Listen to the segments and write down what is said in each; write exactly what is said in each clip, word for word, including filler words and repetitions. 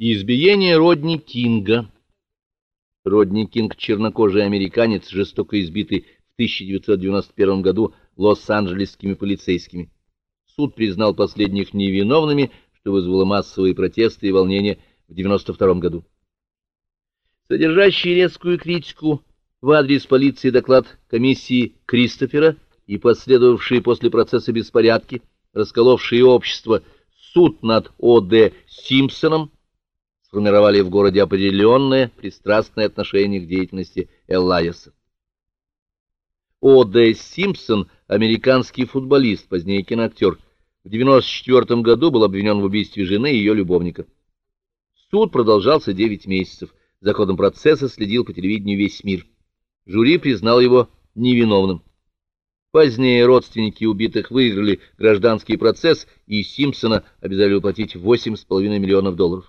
Избиение Родни Кинга. Родни Кинг — чернокожий американец, жестоко избитый в тысяча девятьсот девяносто первом году лос-анджелесскими полицейскими. Суд признал последних невиновными, что вызвало массовые протесты и волнения в девяносто втором году. Содержащий резкую критику в адрес полиции доклад комиссии Кристофера и последовавшие после процесса беспорядки, расколовшие общество, суд над О Д Симпсоном, сформировали в городе определенное пристрастное отношение к деятельности Элайаса. О Д Симпсон — американский футболист, позднее киноактер. В девяносто четвёртом году был обвинен в убийстве жены и ее любовника. Суд продолжался девять месяцев. За ходом процесса следил по телевидению весь мир. Жюри признал его невиновным. Позднее родственники убитых выиграли гражданский процесс, и Симпсона обязали уплатить восемь с половиной миллионов долларов.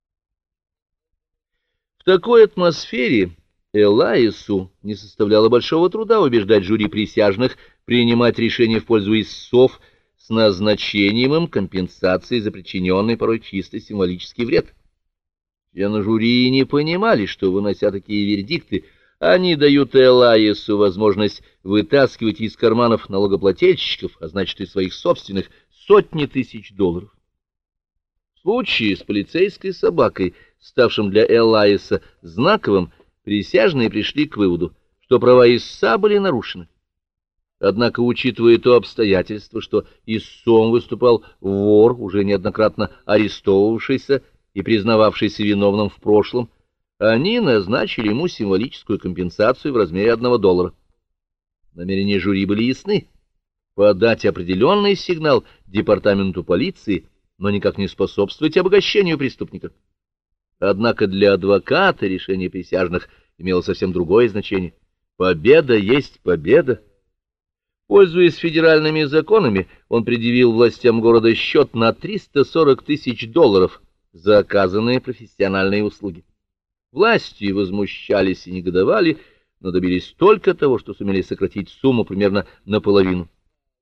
В такой атмосфере Элайасу не составляло большого труда убеждать жюри присяжных принимать решения в пользу истцов с назначением им компенсации за причиненный порой чисто символический вред. Члены жюри не понимали, что, вынося такие вердикты, они дают Элайасу возможность вытаскивать из карманов налогоплательщиков, а значит и своих собственных, сотни тысяч долларов. В случае с полицейской собакой, ставшим для Элайаса знаковым, присяжные пришли к выводу, что права истца были нарушены. Однако, учитывая то обстоятельство, что истцом выступал вор, уже неоднократно арестовывавшийся и признававшийся виновным в прошлом, они назначили ему символическую компенсацию в размере одного доллара. Намерения жюри были ясны — подать определенный сигнал департаменту полиции, но никак не способствовать обогащению преступника. Однако для адвоката решение присяжных имело совсем другое значение. Победа есть победа. Пользуясь федеральными законами, он предъявил властям города счет на триста сорок тысяч долларов за оказанные профессиональные услуги. Власти возмущались и негодовали, но добились только того, что сумели сократить сумму примерно наполовину.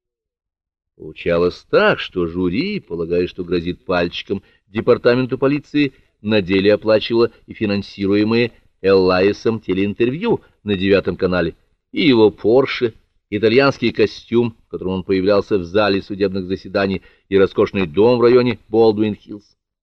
Получалось так, что жюри, полагая, что грозит пальчиком департаменту полиции, на деле оплачивало и финансируемые Элайасом телеинтервью на девятом канале, и его Порше, итальянский костюм, в котором он появлялся в зале судебных заседаний, и роскошный дом в районе Болдуин-Хиллз.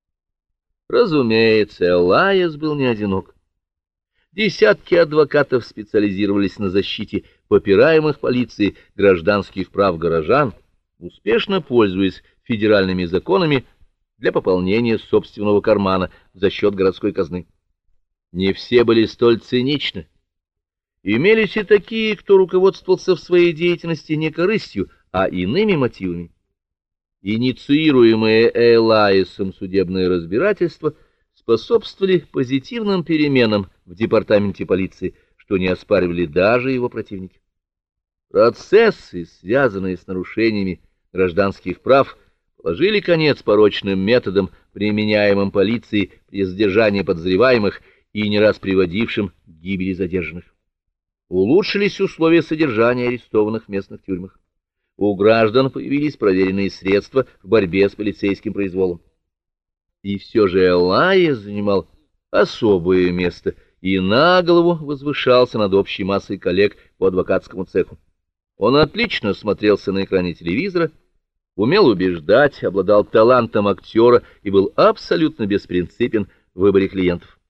Разумеется, Элайас был не одинок. Десятки адвокатов специализировались на защите попираемых полицией гражданских прав горожан, успешно пользуясь федеральными законами для пополнения собственного кармана за счет городской казны. Не все были столь циничны. Имелись и такие, кто руководствовался в своей деятельности не корыстью, а иными мотивами. Инициируемые Элайасом судебные разбирательства способствовали позитивным переменам в департаменте полиции, что не оспаривали даже его противники. Процессы, связанные с нарушениями гражданских прав, положили конец порочным методам, применяемым полицией при задержании подозреваемых и не раз приводившим к гибели задержанных. Улучшились условия содержания арестованных в местных тюрьмах. У граждан появились проверенные средства в борьбе с полицейским произволом. И все же Элайас занимал особое место и на голову возвышался над общей массой коллег по адвокатскому цеху. Он отлично смотрелся на экране телевизора, умел убеждать, обладал талантом актера и был абсолютно беспринципен в выборе клиентов.